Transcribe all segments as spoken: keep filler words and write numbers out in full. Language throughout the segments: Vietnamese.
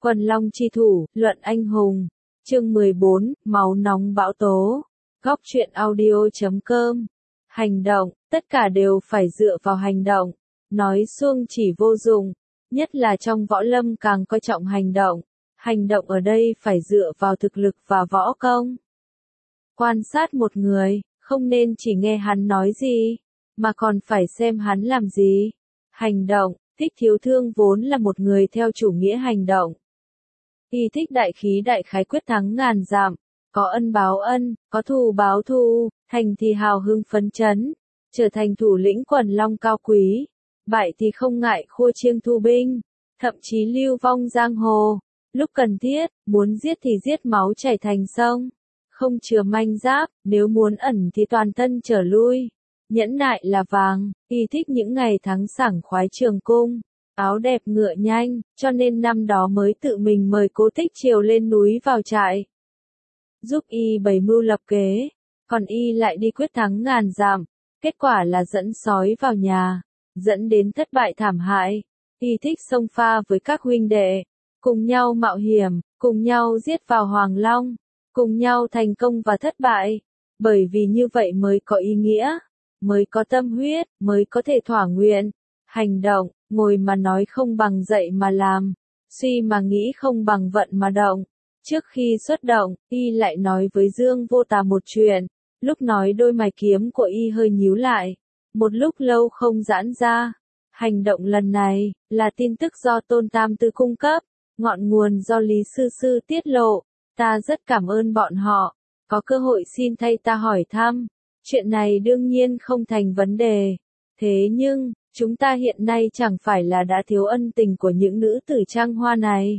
Quần Long chi thủ, luận anh hùng. Chương mười bốn, máu nóng bão tố. Góc truyện audio chấm com. Hành động, tất cả đều phải dựa vào hành động. Nói suông chỉ vô dụng, nhất là trong võ lâm càng coi trọng hành động. Hành động ở đây phải dựa vào thực lực và võ công. Quan sát một người, không nên chỉ nghe hắn nói gì, mà còn phải xem hắn làm gì. Hành động, Thích Thiếu Thương vốn là một người theo chủ nghĩa hành động. Y thích đại khí đại khái quyết thắng ngàn dặm, có ân báo ân, có thù báo thù, thành thì hào hưng phấn chấn, trở thành thủ lĩnh quần long cao quý, bại thì không ngại khua chiêng thu binh, thậm chí lưu vong giang hồ, lúc cần thiết, muốn giết thì giết máu chảy thành sông, không chừa manh giáp, nếu muốn ẩn thì toàn thân trở lui. Nhẫn nại là vàng, y thích những ngày tháng sảng khoái trường cung, áo đẹp ngựa nhanh, cho nên năm đó mới tự mình mời Cố Tích Triều lên núi vào trại, giúp y bày mưu lập kế, còn y lại đi quyết thắng ngàn dặm, kết quả là dẫn sói vào nhà, dẫn đến thất bại thảm hại. Y thích xông pha với các huynh đệ, cùng nhau mạo hiểm, cùng nhau giết vào Hoàng Long, cùng nhau thành công và thất bại, bởi vì như vậy mới có ý nghĩa, mới có tâm huyết, mới có thể thỏa nguyện. Hành động, ngồi mà nói không bằng dậy mà làm, suy mà nghĩ không bằng vận mà động. Trước khi xuất động, y lại nói với Dương Vô Tà một chuyện, lúc nói đôi mày kiếm của y hơi nhíu lại, một lúc lâu không giãn ra. Hành động lần này, là tin tức do Tôn Tam Tư cung cấp, ngọn nguồn do Lý Sư Sư tiết lộ, ta rất cảm ơn bọn họ, có cơ hội xin thay ta hỏi thăm, chuyện này đương nhiên không thành vấn đề, thế nhưng, chúng ta hiện nay chẳng phải là đã thiếu ân tình của những nữ tử Trăng Hoa này.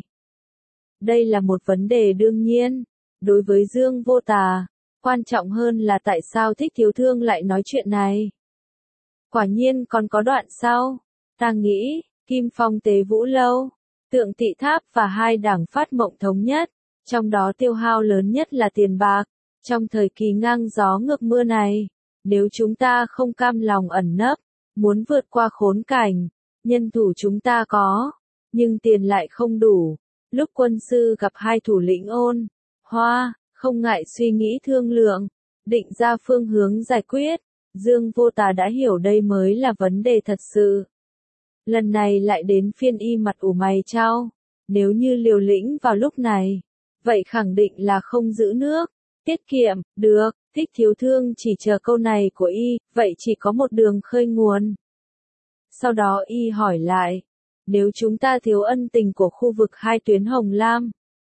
Đây là một vấn đề đương nhiên, đối với Dương Vô Tà, quan trọng hơn là tại sao Thích Thiếu Thương lại nói chuyện này. Quả nhiên còn có đoạn sau, ta nghĩ, Kim Phong Tế Vũ Lâu, Tượng Tị Tháp và hai đảng Phát Mộng thống nhất, trong đó tiêu hao lớn nhất là tiền bạc, trong thời kỳ ngang gió ngược mưa này, nếu chúng ta không cam lòng ẩn nấp, muốn vượt qua khốn cảnh, nhân thủ chúng ta có, nhưng tiền lại không đủ. Lúc quân sư gặp hai thủ lĩnh Ôn, Hoa, không ngại suy nghĩ thương lượng, định ra phương hướng giải quyết, Dương Vô Tà đã hiểu đây mới là vấn đề thật sự. Lần này lại đến phiên y mặt ủ mày chau, nếu như liều lĩnh vào lúc này, vậy khẳng định là không giữ nước, tiết kiệm, được. Thích Thiếu Thương chỉ chờ câu này của y, vậy chỉ có một đường khơi nguồn. Sau đó y hỏi lại, nếu chúng ta thiếu ân tình của khu vực hai tuyến Hồng Lam,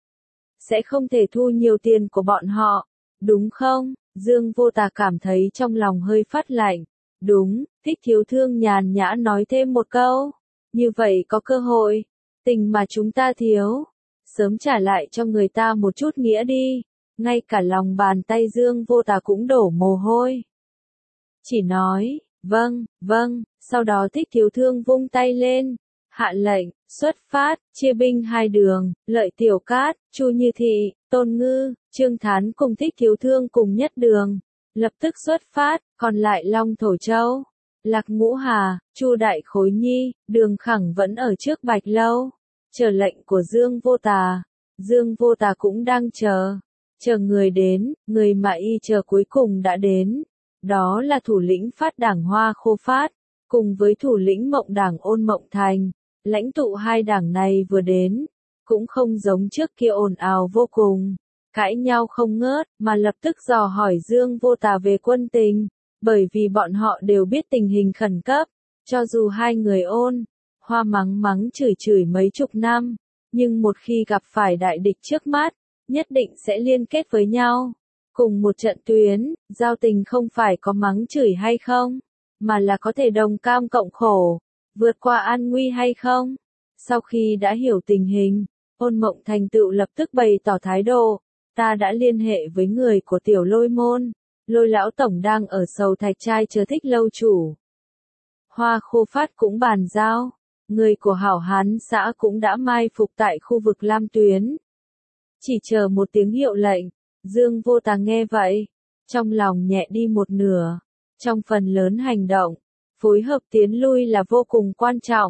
sẽ không thể thu nhiều tiền của bọn họ, đúng không? Dương Vô Tà cảm thấy trong lòng hơi phát lạnh. Đúng, Thích Thiếu Thương nhàn nhã nói thêm một câu, như vậy có cơ hội, tình mà chúng ta thiếu, sớm trả lại cho người ta một chút nghĩa đi. Ngay cả lòng bàn tay Dương Vô Tà cũng đổ mồ hôi. Chỉ nói, vâng, vâng, sau đó Thích Thiếu Thương vung tay lên, hạ lệnh, xuất phát, chia binh hai đường, Lợi Tiểu Cát, Chu Như Thị, Tôn Ngư, Trương Thán cùng Thích Thiếu Thương cùng nhất đường, lập tức xuất phát, còn lại Long Thổ Châu, Lạc Ngũ Hà, Chu Đại Khối Nhi, Đường Khẳng vẫn ở trước Bạch Lâu, chờ lệnh của Dương Vô Tà. Dương Vô Tà cũng đang chờ. Chờ người đến, người mà y chờ cuối cùng đã đến. Đó là thủ lĩnh Phát đảng Hoa Khô Phát, cùng với thủ lĩnh Mộng đảng Ôn Mộng Thành. Lãnh tụ hai đảng này vừa đến, cũng không giống trước kia ồn ào vô cùng, cãi nhau không ngớt, mà lập tức dò hỏi Dương Vô Tà về quân tình, bởi vì bọn họ đều biết tình hình khẩn cấp, cho dù hai người Ôn, Hoa mắng mắng chửi chửi mấy chục năm, nhưng một khi gặp phải đại địch trước mắt, nhất định sẽ liên kết với nhau. Cùng một trận tuyến, giao tình không phải có mắng chửi hay không, mà là có thể đồng cam cộng khổ, vượt qua an nguy hay không. Sau khi đã hiểu tình hình, Ôn Mộng Thành tựu lập tức bày tỏ thái độ, ta đã liên hệ với người của Tiểu Lôi Môn, Lôi lão tổng đang ở Sầu Thạch Trai chờ Thích lâu chủ. Hoa Khô Phát cũng bàn giao, người của Hảo Hán xã cũng đã mai phục tại khu vực Lam Tuyến. Chỉ chờ một tiếng hiệu lệnh, Dương Vô Tà nghe vậy, trong lòng nhẹ đi một nửa. Trong phần lớn hành động, phối hợp tiến lui là vô cùng quan trọng.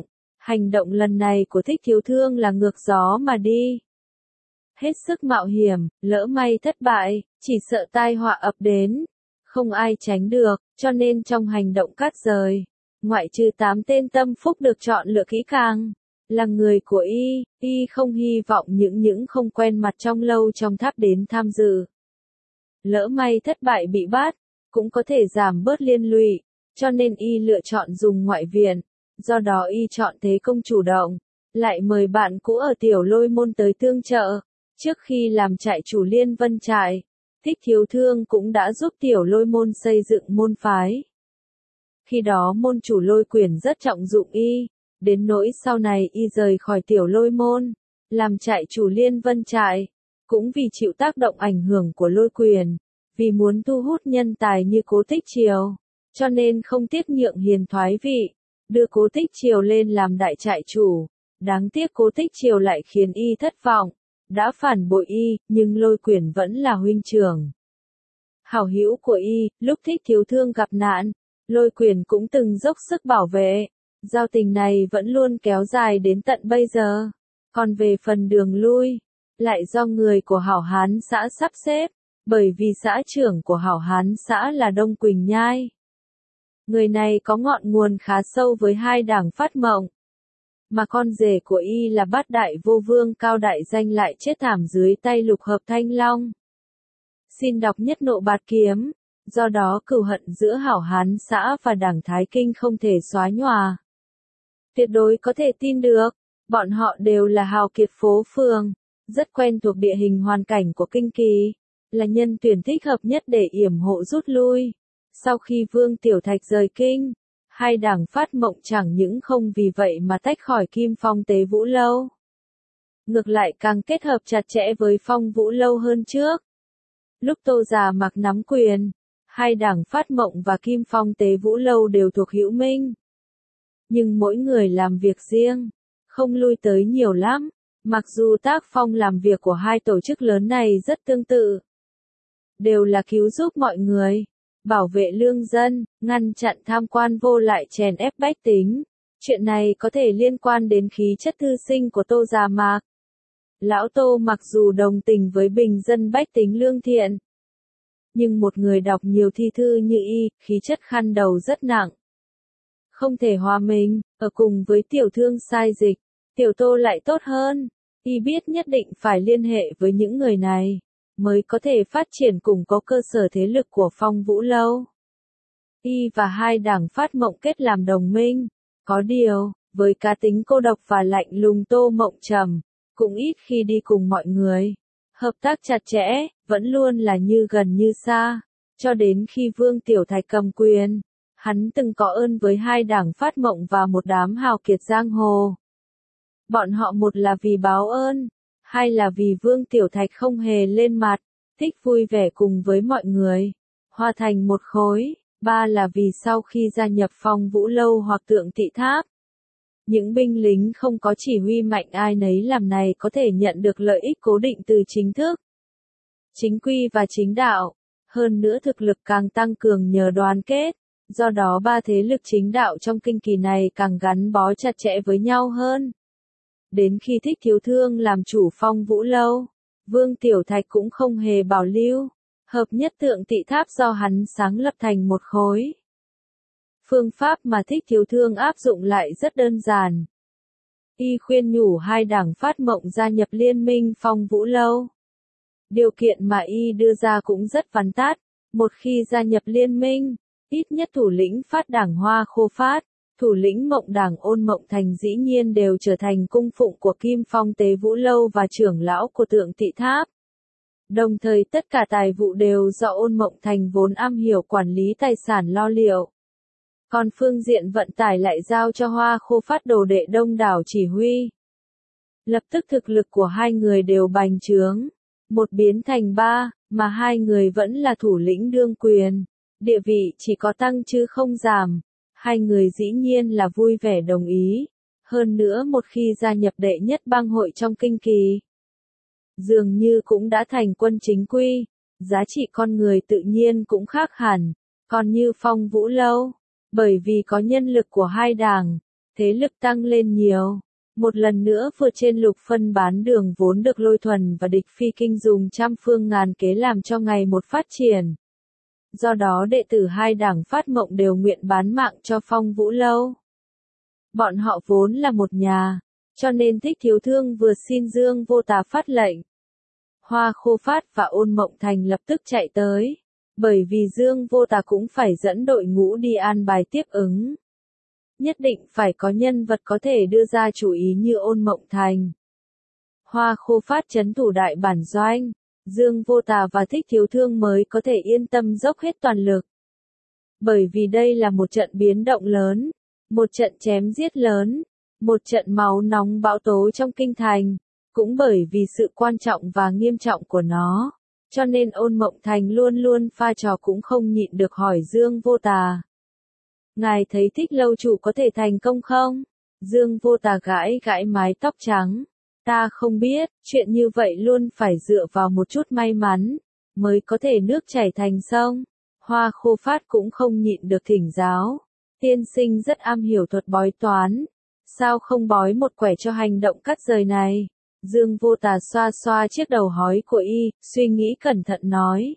Hành động lần này của Thích Thiếu Thương là ngược gió mà đi. Hết sức mạo hiểm, lỡ may thất bại, chỉ sợ tai họa ập đến. Không ai tránh được, cho nên trong hành động cắt rời, ngoại trừ tám tên tâm phúc được chọn lựa kỹ càng, là người của y, y không hy vọng những những không quen mặt trong lâu trong tháp đến tham dự. Lỡ may thất bại bị bắt, cũng có thể giảm bớt liên lụy, cho nên y lựa chọn dùng ngoại viện, do đó y chọn thế công chủ động, lại mời bạn cũ ở Tiểu Lôi Môn tới tương trợ. Trước khi làm trại chủ Liên Vân trại, Thích Thiếu Thương cũng đã giúp Tiểu Lôi Môn xây dựng môn phái. Khi đó môn chủ Lôi Quyển rất trọng dụng y, đến nỗi sau này y rời khỏi Tiểu Lôi Môn, làm trại chủ Liên Vân trại, cũng vì chịu tác động ảnh hưởng của Lôi Quyển, vì muốn thu hút nhân tài như Cố Tích Triều, cho nên không tiếc nhượng hiền thoái vị, đưa Cố Tích Triều lên làm đại trại chủ. Đáng tiếc Cố Tích Triều lại khiến y thất vọng, đã phản bội y, nhưng Lôi Quyển vẫn là huynh trưởng, hảo hữu của y. Lúc Thích Thiếu Thương gặp nạn, Lôi Quyển cũng từng dốc sức bảo vệ. Giao tình này vẫn luôn kéo dài đến tận bây giờ. Còn về phần đường lui, lại do người của Hảo Hán xã sắp xếp, bởi vì xã trưởng của Hảo Hán xã là Đông Quỳnh Nhai. Người này có ngọn nguồn khá sâu với hai đảng Phát Mộng, mà con rể của y là Bát Đại Vô Vương Cao Đại Danh lại chết thảm dưới tay Lục Hợp Thanh Long. Xin đọc Nhất Nộ Bạt Kiếm, do đó cừu hận giữa Hảo Hán xã và đảng Thái Kinh không thể xóa nhòa. Tuyệt đối có thể tin được, bọn họ đều là hào kiệt phố phường, rất quen thuộc địa hình hoàn cảnh của Kinh Kỳ, là nhân tuyển thích hợp nhất để yểm hộ rút lui. Sau khi Vương Tiểu Thạch rời kinh, hai đảng Phát Mộng chẳng những không vì vậy mà tách khỏi Kim Phong Tế Vũ Lâu. Ngược lại càng kết hợp chặt chẽ với Phong Vũ Lâu hơn trước. Lúc Tô Già Mạc nắm quyền, hai đảng Phát Mộng và Kim Phong Tế Vũ Lâu đều thuộc hữu minh. Nhưng mỗi người làm việc riêng, không lui tới nhiều lắm, mặc dù tác phong làm việc của hai tổ chức lớn này rất tương tự. Đều là cứu giúp mọi người, bảo vệ lương dân, ngăn chặn tham quan vô lại chèn ép bách tính. Chuyện này có thể liên quan đến khí chất thư sinh của Tô Già Mạc. Lão Tô mặc dù đồng tình với bình dân bách tính lương thiện, nhưng một người đọc nhiều thi thư như y, khí chất khăn đầu rất nặng. Không thể hòa mình, ở cùng với Tiểu Thương sai dịch, Tiểu Tô lại tốt hơn. Y biết nhất định phải liên hệ với những người này, mới có thể phát triển cùng có cơ sở thế lực của Phong Vũ Lâu. Y và hai đảng Phát Mộng kết làm đồng minh, có điều, với cá tính cô độc và lạnh lùng Tô Mộng Trầm, cũng ít khi đi cùng mọi người. Hợp tác chặt chẽ, vẫn luôn là như gần như xa, cho đến khi Vương Tiểu Thạch cầm quyền, hắn từng có ơn với hai đảng Phát Mộng và một đám hào kiệt giang hồ. Bọn họ một là vì báo ơn, hai là vì Vương Tiểu Thạch không hề lên mặt, thích vui vẻ cùng với mọi người, hòa thành một khối, ba là vì sau khi gia nhập Phong Vũ Lâu hoặc Tượng Tị Tháp, những binh lính không có chỉ huy mạnh ai nấy làm này có thể nhận được lợi ích cố định từ chính thức, chính quy và chính đạo, hơn nữa thực lực càng tăng cường nhờ đoàn kết, do đó ba thế lực chính đạo trong kinh kỳ này càng gắn bó chặt chẽ với nhau hơn. Đến khi Thích Thiếu Thương làm chủ Phong Vũ Lâu, Vương Tiểu Thạch cũng không hề bảo lưu, hợp nhất Tượng Tị Tháp do hắn sáng lập thành một khối. Phương pháp mà Thích Thiếu Thương áp dụng lại rất đơn giản. Y khuyên nhủ hai đảng Phát Mộng gia nhập liên minh Phong Vũ Lâu. Điều kiện mà Y đưa ra cũng rất vắn tắt, một khi gia nhập liên minh, ít nhất thủ lĩnh Phát đảng Hoa Khô Phát, thủ lĩnh Mộng đảng Ôn Mộng Thành dĩ nhiên đều trở thành cung phụng của Kim Phong Tế Vũ Lâu và trưởng lão của Tượng Tị Tháp. Đồng thời tất cả tài vụ đều do Ôn Mộng Thành vốn am hiểu quản lý tài sản lo liệu. Còn phương diện vận tải lại giao cho Hoa Khô Phát đồ đệ đông đảo chỉ huy. Lập tức thực lực của hai người đều bành trướng, một biến thành ba, mà hai người vẫn là thủ lĩnh đương quyền, địa vị chỉ có tăng chứ không giảm. Hai người dĩ nhiên là vui vẻ đồng ý, hơn nữa một khi gia nhập đệ nhất bang hội trong kinh kỳ, dường như cũng đã thành quân chính quy, giá trị con người tự nhiên cũng khác hẳn, còn như Phong Vũ Lâu, bởi vì có nhân lực của hai đảng, thế lực tăng lên nhiều. Một lần nữa vượt trên lục phân bán đường vốn được Lôi Thuần và Địch Phi Kinh dùng trăm phương ngàn kế làm cho ngày một phát triển. Do đó đệ tử hai đảng Phát Mộng đều nguyện bán mạng cho Phong Vũ Lâu. Bọn họ vốn là một nhà, cho nên Thích Thiếu Thương vừa xin Dương Vô Tà phát lệnh. Hoa Khô Phát và Ôn Mộng Thành lập tức chạy tới, bởi vì Dương Vô Tà cũng phải dẫn đội ngũ đi an bài tiếp ứng. Nhất định phải có nhân vật có thể đưa ra chủ ý như Ôn Mộng Thành. Hoa Khô Phát trấn thủ đại bản doanh, Dương Vô Tà và Thích Thiếu Thương mới có thể yên tâm dốc hết toàn lực. Bởi vì đây là một trận biến động lớn, một trận chém giết lớn, một trận máu nóng bão tố trong kinh thành, cũng bởi vì sự quan trọng và nghiêm trọng của nó, cho nên Ôn Mộng Thành luôn luôn pha trò cũng không nhịn được hỏi Dương Vô Tà. Ngài thấy Thích lâu chủ có thể thành công không? Dương Vô Tà gãi gãi mái tóc trắng. Ta không biết, chuyện như vậy luôn phải dựa vào một chút may mắn, mới có thể nước chảy thành sông. Hoa Khô Phát cũng không nhịn được thỉnh giáo. Tiên sinh rất am hiểu thuật bói toán. Sao không bói một quẻ cho hành động cắt rời này? Dương Vô Tà xoa xoa chiếc đầu hói của y, suy nghĩ cẩn thận nói.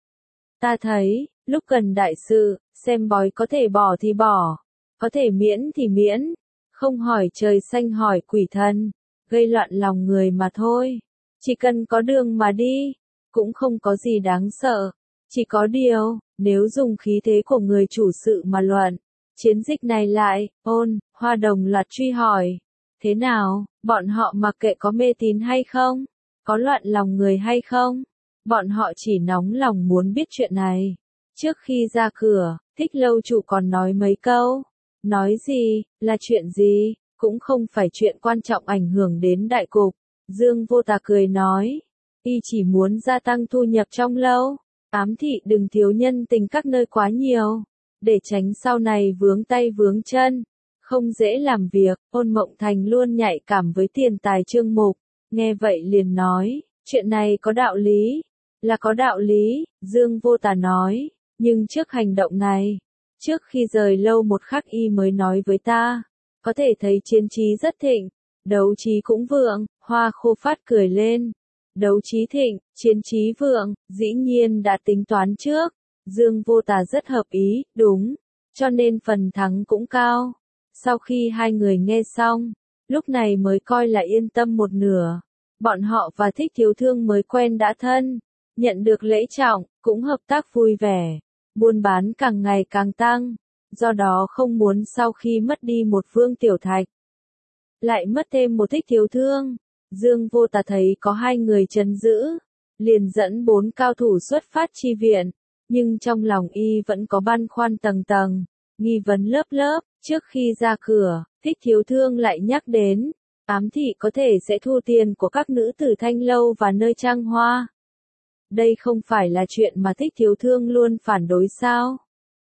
Ta thấy, lúc cần đại sự, xem bói có thể bỏ thì bỏ, có thể miễn thì miễn, không hỏi trời xanh hỏi quỷ thần, gây loạn lòng người mà thôi. Chỉ cần có đường mà đi, cũng không có gì đáng sợ. Chỉ có điều, nếu dùng khí thế của người chủ sự mà luận, chiến dịch này lại, Ôn, Hoa đồng loạt truy hỏi. Thế nào, bọn họ mặc kệ có mê tín hay không, có loạn lòng người hay không, bọn họ chỉ nóng lòng muốn biết chuyện này. Trước khi ra cửa, Thích lâu chủ còn nói mấy câu. Nói gì, là chuyện gì, cũng không phải chuyện quan trọng ảnh hưởng đến đại cục. Dương Vô Tà cười nói, y chỉ muốn gia tăng thu nhập trong lâu, ám thị đừng thiếu nhân tình các nơi quá nhiều, để tránh sau này vướng tay vướng chân, không dễ làm việc. Ôn Mộng Thành luôn nhạy cảm với tiền tài chương mục, nghe vậy liền nói, chuyện này có đạo lý, là có đạo lý. Dương Vô Tà nói, nhưng trước hành động này, trước khi rời lâu một khắc y mới nói với ta, có thể thấy chiến trí rất thịnh, đấu trí cũng vượng. Hoa Khô Phát cười lên, đấu trí thịnh, chiến trí vượng, dĩ nhiên đã tính toán trước. Dương Vô Tà rất hợp ý, đúng, cho nên phần thắng cũng cao. Sau khi hai người nghe xong, lúc này mới coi là yên tâm một nửa. Bọn họ và Thích Thiếu Thương mới quen đã thân, nhận được lễ trọng, cũng hợp tác vui vẻ. Buôn bán càng ngày càng tăng, do đó không muốn sau khi mất đi một Vương Tiểu Thạch, lại mất thêm một Thích Thiếu Thương. Dương Vô Tà thấy có hai người trấn giữ, liền dẫn bốn cao thủ xuất phát chi viện, nhưng trong lòng y vẫn có băn khoăn tầng tầng, nghi vấn lớp lớp. Trước khi ra cửa, Thích Thiếu Thương lại nhắc đến, ám thị có thể sẽ thu tiền của các nữ tử Thanh lâu và nơi trang hoa. Đây không phải là chuyện mà Thích Thiếu Thương luôn phản đối sao?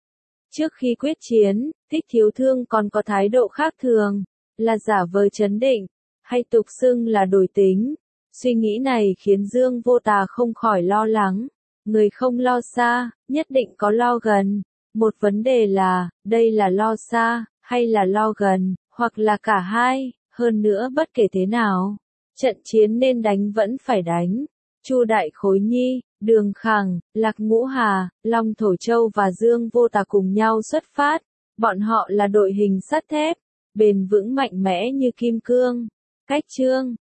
Trước khi quyết chiến, Thích Thiếu Thương còn có thái độ khác thường, là giả vờ trấn định, hay tục xưng là đổi tính. Suy nghĩ này khiến Dương Vô Tà không khỏi lo lắng. Người không lo xa, nhất định có lo gần. Một vấn đề là, đây là lo xa, hay là lo gần, hoặc là cả hai. Hơn nữa bất kể thế nào, trận chiến nên đánh vẫn phải đánh. Chu Đại Khối Nhi, Đường Khẳng, Lạc Ngũ Hà, Long Thổ Châu và Dương Vô Tà cùng nhau xuất phát. Bọn họ là đội hình sắt thép, bền vững mạnh mẽ như kim cương. Cách chương